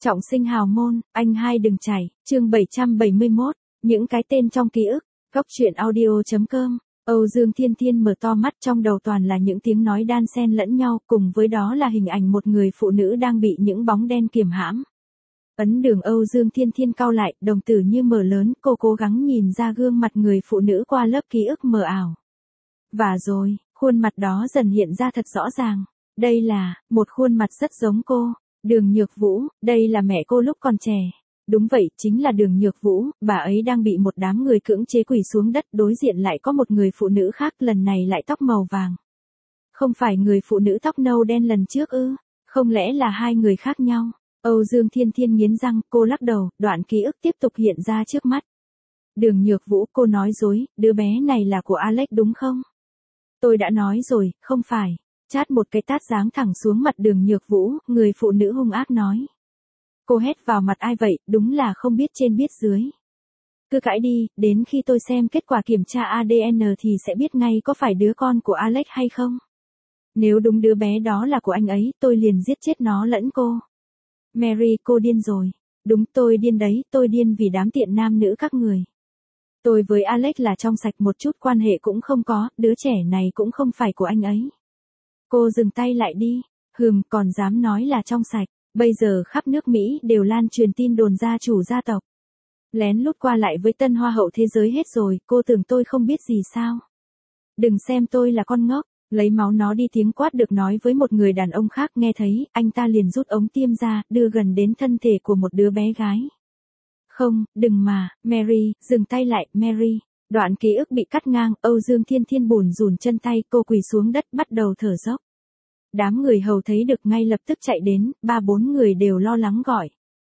Trọng sinh hào môn, anh hai đừng chảy, chương 771, những cái tên trong ký ức, góc truyện audio.com. Âu Dương Thiên Thiên mở to mắt, trong đầu toàn là những tiếng nói đan xen lẫn nhau, cùng với đó là hình ảnh một người phụ nữ đang bị những bóng đen kiềm hãm. Ấn Đường Âu Dương Thiên Thiên cau lại, đồng tử như mở lớn, cô cố gắng nhìn ra gương mặt người phụ nữ qua lớp ký ức mờ ảo. Và rồi, khuôn mặt đó dần hiện ra thật rõ ràng. Đây là một khuôn mặt rất giống cô. Đường Nhược Vũ, đây là mẹ cô lúc còn trẻ. Đúng vậy, chính là Đường Nhược Vũ, bà ấy đang bị một đám người cưỡng chế quỳ xuống đất, đối diện lại có một người phụ nữ khác, lần này lại tóc màu vàng. Không phải người phụ nữ tóc nâu đen lần trước ư? Không lẽ là hai người khác nhau? Âu Dương Thiên Thiên nghiến răng, cô lắc đầu, đoạn ký ức tiếp tục hiện ra trước mắt. Đường Nhược Vũ, cô nói dối, đứa bé này là của Alex đúng không? Tôi đã nói rồi, không phải. Chát một cái tát giáng thẳng xuống mặt Đường Nhược Vũ, người phụ nữ hung ác nói. Cô hét vào mặt ai vậy, đúng là không biết trên biết dưới. Cứ cãi đi, đến khi tôi xem kết quả kiểm tra ADN thì sẽ biết ngay có phải đứa con của Alex hay không. Nếu đúng đứa bé đó là của anh ấy, tôi liền giết chết nó lẫn cô. Mary, cô điên rồi. Đúng, tôi điên đấy, tôi điên vì đám tiện nam nữ các người. Tôi với Alex là trong sạch, một chút quan hệ cũng không có, đứa trẻ này cũng không phải của anh ấy. Cô dừng tay lại đi, còn dám nói là trong sạch, bây giờ khắp nước Mỹ đều lan truyền tin đồn gia chủ gia tộc. Lén lút qua lại với tân hoa hậu thế giới hết rồi, cô tưởng tôi không biết gì sao? Đừng xem tôi là con ngốc, lấy máu nó đi, tiếng quát được nói với một người đàn ông khác nghe thấy, anh ta liền rút ống tiêm ra, đưa gần đến thân thể của một đứa bé gái. Không, đừng mà, Mary, dừng tay lại, Mary. Đoạn ký ức bị cắt ngang, Âu Dương Thiên Thiên bủn rủn chân tay, cô quỳ xuống đất bắt đầu thở dốc. Đám người hầu thấy được ngay lập tức chạy đến, 3-4 người đều lo lắng gọi.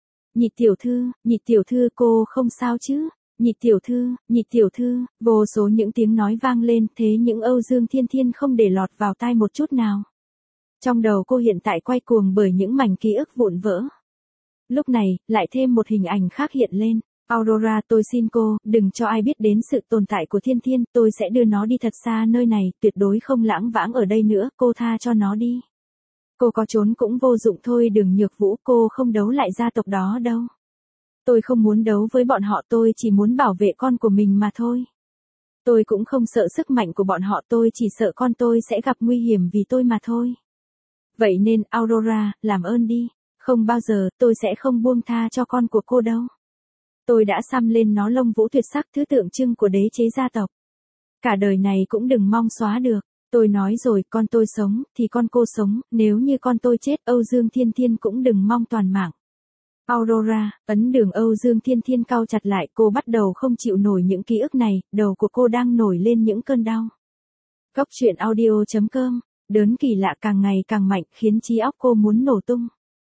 Nhị tiểu thư, cô không sao chứ? Nhị tiểu thư, vô số những tiếng nói vang lên, thế nhưng Âu Dương Thiên Thiên không để lọt vào tai một chút nào. Trong đầu cô hiện tại quay cuồng bởi những mảnh ký ức vụn vỡ. Lúc này, lại thêm một hình ảnh khác hiện lên. Aurora, tôi xin cô, đừng cho ai biết đến sự tồn tại của Thiên Thiên, tôi sẽ đưa nó đi thật xa nơi này, tuyệt đối không lãng vãng ở đây nữa, cô tha cho nó đi. Cô có trốn cũng vô dụng thôi, Đường Nhược Vũ, cô không đấu lại gia tộc đó đâu. Tôi không muốn đấu với bọn họ, tôi chỉ muốn bảo vệ con của mình mà thôi. Tôi cũng không sợ sức mạnh của bọn họ, tôi chỉ sợ con tôi sẽ gặp nguy hiểm vì tôi mà thôi. Vậy nên, Aurora, làm ơn đi, không bao giờ, tôi sẽ không buông tha cho con của cô đâu. Tôi đã xăm lên nó lông vũ tuyệt sắc, thứ tượng trưng của đế chế gia tộc. Cả đời này cũng đừng mong xóa được. Tôi nói rồi, con tôi sống, thì con cô sống, nếu như con tôi chết, Âu Dương Thiên Thiên cũng đừng mong toàn mạng. Aurora, Ấn Đường Âu Dương Thiên Thiên cau chặt lại, cô bắt đầu không chịu nổi những ký ức này, đầu của cô đang nổi lên những cơn đau. Góc truyện audio.com, đớn kỳ lạ càng ngày càng mạnh, khiến trí óc cô muốn nổ tung.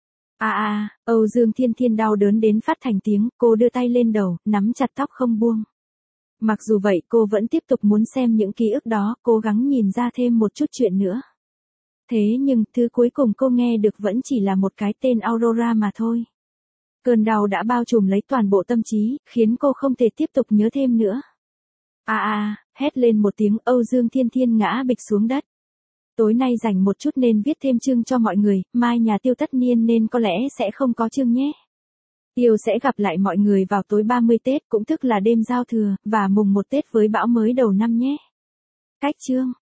Âu Dương Thiên Thiên đau đớn đến phát thành tiếng, cô đưa tay lên đầu, nắm chặt tóc không buông. Mặc dù vậy, cô vẫn tiếp tục muốn xem những ký ức đó, cố gắng nhìn ra thêm một chút chuyện nữa. Thế nhưng, thứ cuối cùng cô nghe được vẫn chỉ là một cái tên Aurora mà thôi. Cơn đau đã bao trùm lấy toàn bộ tâm trí, khiến cô không thể tiếp tục nhớ thêm nữa. Hét lên một tiếng, Âu Dương Thiên Thiên ngã bịch xuống đất. Tối nay rảnh một chút nên viết thêm chương cho mọi người, mai nhà Tiêu tất niên nên có lẽ sẽ không có chương nhé. Tiêu sẽ gặp lại mọi người vào tối 30 Tết, cũng tức là đêm giao thừa, và mùng 1 Tết với bão mới đầu năm nhé. Cách chương.